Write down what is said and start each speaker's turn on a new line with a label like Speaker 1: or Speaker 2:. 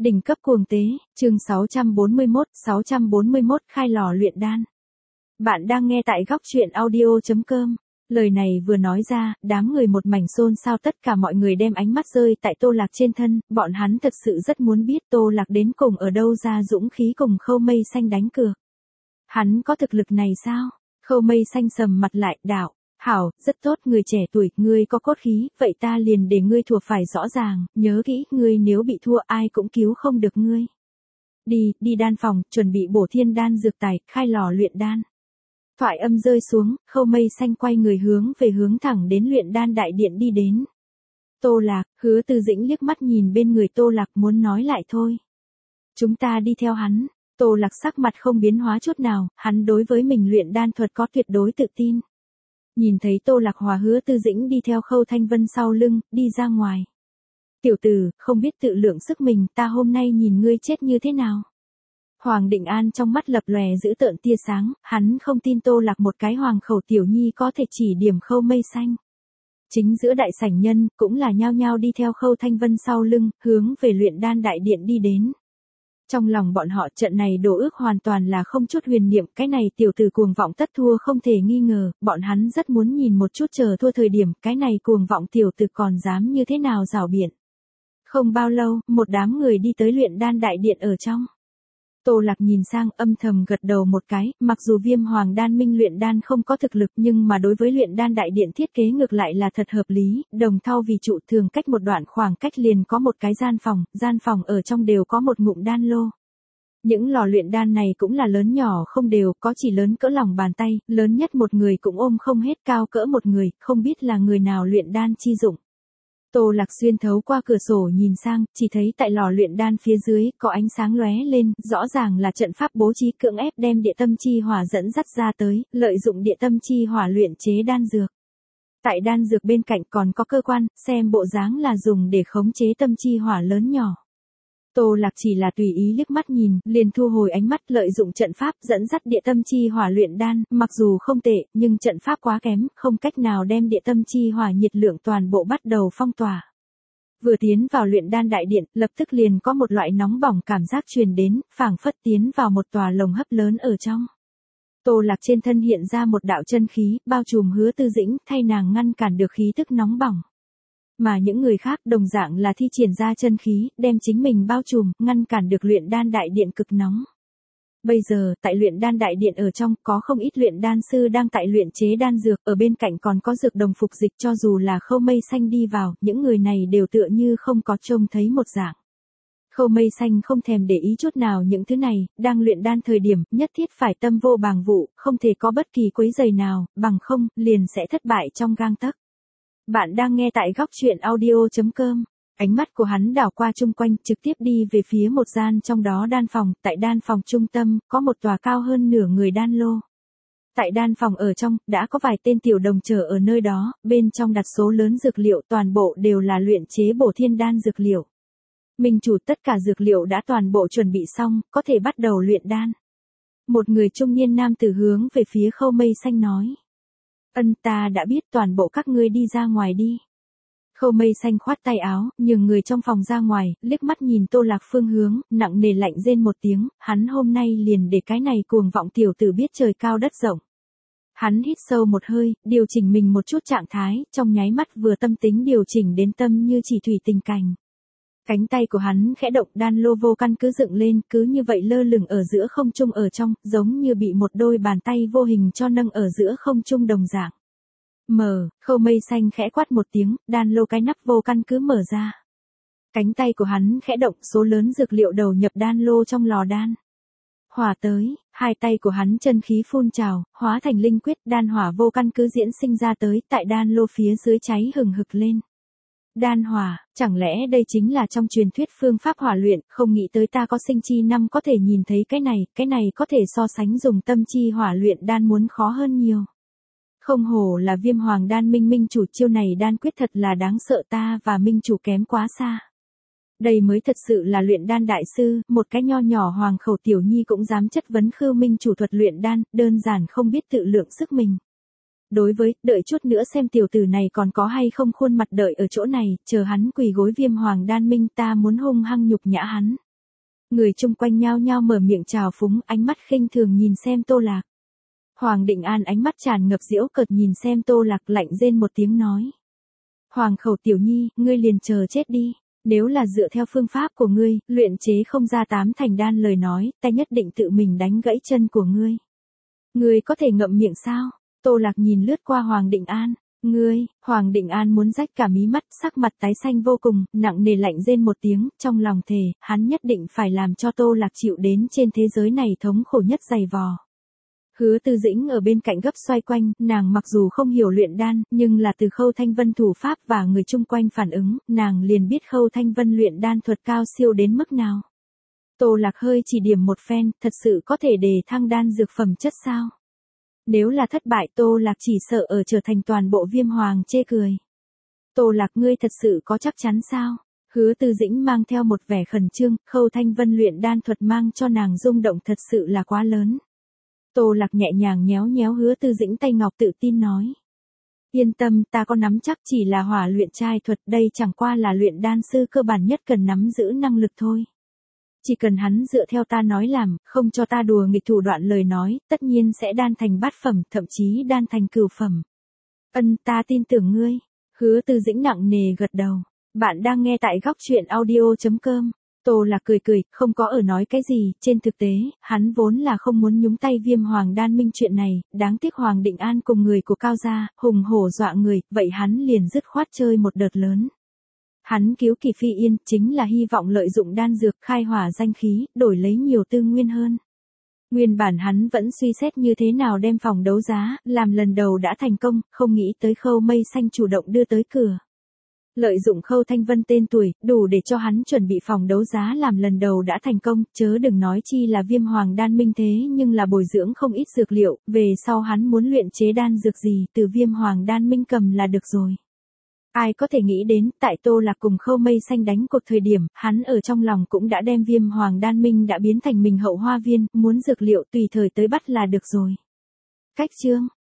Speaker 1: Đỉnh cấp cuồng tế, chương 641 khai lò luyện đan. Bạn đang nghe tại góc truyện audio.com. Lời này vừa nói ra, đám người một mảnh xôn xao, tất cả mọi người đem ánh mắt rơi tại Tô Lạc trên thân, bọn hắn thật sự rất muốn biết Tô Lạc đến cùng ở đâu ra dũng khí cùng Khâu Mây Xanh đánh cược. Hắn có thực lực này sao? Khâu Mây Xanh sầm mặt lại, đạo. Hảo, rất tốt, người trẻ tuổi, ngươi có cốt khí, vậy ta liền để ngươi thua phải rõ ràng, nhớ kỹ, ngươi nếu bị thua ai cũng cứu không được ngươi. Đi đan phòng, chuẩn bị bổ thiên đan dược tài, khai lò luyện đan. Thoại âm rơi xuống, Khâu Mây Xanh quay người hướng thẳng đến luyện đan đại điện đi đến. Tô Lạc, Hứa Tư Dĩnh liếc mắt nhìn bên người Tô Lạc muốn nói lại thôi. Chúng ta đi theo hắn. Tô Lạc sắc mặt không biến hóa chút nào, hắn đối với mình luyện đan thuật có tuyệt đối tự tin. Nhìn thấy Tô Lạc hòa Hứa Tư Dĩnh đi theo Khâu Thanh Vân sau lưng, đi ra ngoài. Tiểu tử, không biết tự lượng sức mình, ta hôm nay nhìn ngươi chết như thế nào. Hoàng Định An trong mắt lập lòe giữ tợn tia sáng, hắn không tin Tô Lạc một cái hoàng khẩu tiểu nhi có thể chỉ điểm Khâu Mây Xanh. Chính giữa đại sảnh nhân, cũng là nhao nhao đi theo Khâu Thanh Vân sau lưng, hướng về luyện đan đại điện đi đến. Trong lòng bọn họ trận này đổ ước hoàn toàn là không chút huyền niệm, cái này tiểu tử cuồng vọng tất thua không thể nghi ngờ, bọn hắn rất muốn nhìn một chút chờ thua thời điểm, cái này cuồng vọng tiểu tử còn dám như thế nào rảo biện. Không bao lâu, một đám người đi tới luyện đan đại điện ở trong. Tô Lạc nhìn sang âm thầm gật đầu một cái, mặc dù Viêm Hoàng Đan Minh luyện đan không có thực lực nhưng mà đối với luyện đan đại điện thiết kế ngược lại là thật hợp lý, đồng thau vì trụ thường cách một đoạn khoảng cách liền có một cái gian phòng ở trong đều có một ngụm đan lô. Những lò luyện đan này cũng là lớn nhỏ không đều, có chỉ lớn cỡ lòng bàn tay, lớn nhất một người cũng ôm không hết, cao cỡ một người, không biết là người nào luyện đan chi dụng. Tô Lạc xuyên thấu qua cửa sổ nhìn sang, chỉ thấy tại lò luyện đan phía dưới, có ánh sáng lóe lên, rõ ràng là trận pháp bố trí cưỡng ép đem địa tâm chi hỏa dẫn dắt ra tới, lợi dụng địa tâm chi hỏa luyện chế đan dược. Tại đan dược bên cạnh còn có cơ quan, xem bộ dáng là dùng để khống chế tâm chi hỏa lớn nhỏ. Tô Lạc chỉ là tùy ý liếc mắt nhìn, liền thu hồi ánh mắt, lợi dụng trận pháp dẫn dắt địa tâm chi hỏa luyện đan, mặc dù không tệ, nhưng trận pháp quá kém, không cách nào đem địa tâm chi hỏa nhiệt lượng toàn bộ bắt đầu phong tỏa. Vừa tiến vào luyện đan đại điện, lập tức liền có một loại nóng bỏng cảm giác truyền đến, phảng phất tiến vào một tòa lồng hấp lớn ở trong. Tô Lạc trên thân hiện ra một đạo chân khí, bao trùm Hứa Tư Dĩnh, thay nàng ngăn cản được khí tức nóng bỏng. Mà những người khác đồng dạng là thi triển ra chân khí, đem chính mình bao trùm, ngăn cản được luyện đan đại điện cực nóng. Bây giờ, tại luyện đan đại điện ở trong, có không ít luyện đan sư đang tại luyện chế đan dược, ở bên cạnh còn có dược đồng phục dịch, cho dù là Khâu Mây Xanh đi vào, những người này đều tựa như không có trông thấy một dạng. Khâu Mây Xanh không thèm để ý chút nào những thứ này, đang luyện đan thời điểm, nhất thiết phải tâm vô bàng vụ, không thể có bất kỳ quấy rầy nào, bằng không, liền sẽ thất bại trong gang tấc. Bạn đang nghe tại góc truyện audio.com. Ánh mắt của hắn đảo qua chung quanh, trực tiếp đi về phía một gian trong đó đan phòng, tại đan phòng trung tâm, có một tòa cao hơn nửa người đan lô. Tại đan phòng ở trong, đã có vài tên tiểu đồng chờ ở nơi đó, bên trong đặt số lớn dược liệu, toàn bộ đều là luyện chế bổ thiên đan dược liệu. Minh chủ, tất cả dược liệu đã toàn bộ chuẩn bị xong, có thể bắt đầu luyện đan. Một người trung niên nam tử hướng về phía Khâu Mây Xanh nói. Ta đã biết, toàn bộ các ngươi đi ra ngoài đi. Khâu Mây Xanh khoát tay áo, nhường người trong phòng ra ngoài, liếc mắt nhìn Tô Lạc phương hướng, nặng nề lạnh rên một tiếng, hắn hôm nay liền để cái này cuồng vọng tiểu tử biết trời cao đất rộng. Hắn hít sâu một hơi, điều chỉnh mình một chút trạng thái, trong nháy mắt vừa tâm tính điều chỉnh đến tâm như chỉ thủy tình cảnh. Cánh tay của hắn khẽ động, đan lô vô căn cứ dựng lên, cứ như vậy lơ lửng ở giữa không trung ở trong, giống như bị một đôi bàn tay vô hình cho nâng ở giữa không trung đồng dạng. Khâu Mây Xanh khẽ quát một tiếng, đan lô cái nắp vô căn cứ mở ra. Cánh tay của hắn khẽ động, số lớn dược liệu đầu nhập đan lô trong lò đan. Hỏa tới, hai tay của hắn chân khí phun trào, hóa thành linh quyết, đan hỏa vô căn cứ diễn sinh ra tới, tại đan lô phía dưới cháy hừng hực lên. Đan hỏa, chẳng lẽ đây chính là trong truyền thuyết phương pháp hỏa luyện, không nghĩ tới ta có sinh chi năm có thể nhìn thấy cái này có thể so sánh dùng tâm chi hỏa luyện đan muốn khó hơn nhiều. Không hổ là Viêm Hoàng Đan Minh minh chủ, chiêu này đan quyết thật là đáng sợ, ta và minh chủ kém quá xa. Đây mới thật sự là luyện đan đại sư, một cái nho nhỏ hoàng khẩu tiểu nhi cũng dám chất vấn Khưu minh chủ thuật luyện đan, đơn giản không biết tự lượng sức mình. Đối với, đợi chút nữa xem tiểu tử này còn có hay không khuôn mặt đợi ở chỗ này, chờ hắn quỳ gối Viêm Hoàng Đan Minh, ta muốn hung hăng nhục nhã hắn. Người chung quanh nhao nhao mở miệng trào phúng, ánh mắt khinh thường nhìn xem Tô Lạc. Hoàng Định An ánh mắt tràn ngập giễu cợt nhìn xem Tô Lạc, lạnh rên một tiếng nói. Hoàng khẩu tiểu nhi, ngươi liền chờ chết đi. Nếu là dựa theo phương pháp của ngươi, luyện chế không ra 8 thành đan lời nói, ta nhất định tự mình đánh gãy chân của ngươi. Ngươi có thể ngậm miệng sao? Tô Lạc nhìn lướt qua Hoàng Định An. Ngươi, Hoàng Định An muốn rách cả mí mắt, sắc mặt tái xanh vô cùng, nặng nề lạnh rên một tiếng, trong lòng thề, hắn nhất định phải làm cho Tô Lạc chịu đến trên thế giới này thống khổ nhất dày vò. Hứa Tư Dĩnh ở bên cạnh gấp xoay quanh, nàng mặc dù không hiểu luyện đan, nhưng là từ Khâu Thanh Vân thủ pháp và người chung quanh phản ứng, nàng liền biết Khâu Thanh Vân luyện đan thuật cao siêu đến mức nào. Tô Lạc hơi chỉ điểm một phen, thật sự có thể đề thăng đan dược phẩm chất sao? Nếu là thất bại Tô Lạc chỉ sợ ở trở thành toàn bộ Viêm Hoàng chê cười. Tô Lạc ngươi thật sự có chắc chắn sao? Hứa Tư Dĩnh mang theo một vẻ khẩn trương, Khâu Thanh Vân luyện đan thuật mang cho nàng rung động thật sự là quá lớn. Tô Lạc nhẹ nhàng nhéo nhéo Hứa Tư Dĩnh tay ngọc tự tin nói. Yên tâm, ta có nắm chắc, chỉ là hỏa luyện trai thuật, đây chẳng qua là luyện đan sư cơ bản nhất cần nắm giữ năng lực thôi. Chỉ cần hắn dựa theo ta nói làm, không cho ta đùa nghịch thủ đoạn lời nói, tất nhiên sẽ đan thành bát phẩm, thậm chí đan thành cửu phẩm. Ta tin tưởng ngươi. Hứa Tư Dĩnh nặng nề gật đầu. Bạn đang nghe tại góc truyện audio.com. Tô Lạc cười cười, không có ở nói cái gì, trên thực tế, hắn vốn là không muốn nhúng tay Viêm Hoàng đan minh chuyện này, đáng tiếc Hoàng Định An cùng người của Cao gia, hùng hổ dọa người, vậy hắn liền dứt khoát chơi một đợt lớn. Hắn cứu Kỳ Phi Yên, chính là hy vọng lợi dụng đan dược khai hỏa danh khí, đổi lấy nhiều tư nguyên hơn. Nguyên bản hắn vẫn suy xét như thế nào đem phòng đấu giá, làm lần đầu đã thành công, không nghĩ tới Khâu Mây Xanh chủ động đưa tới cửa. Lợi dụng Khâu Thanh Vân tên tuổi, đủ để cho hắn chuẩn bị phòng đấu giá làm lần đầu đã thành công, chớ đừng nói chi là Viêm Hoàng đan minh thế nhưng là bồi dưỡng không ít dược liệu, về sau hắn muốn luyện chế đan dược gì từ Viêm Hoàng đan minh cầm là được rồi. Ai có thể nghĩ đến, tại Tô Lạc cùng Khâu Mây Xanh đánh cuộc thời điểm, hắn ở trong lòng cũng đã đem Viêm Hoàng đan minh đã biến thành mình hậu hoa viên, muốn dược liệu tùy thời tới bắt là được rồi. Cách chương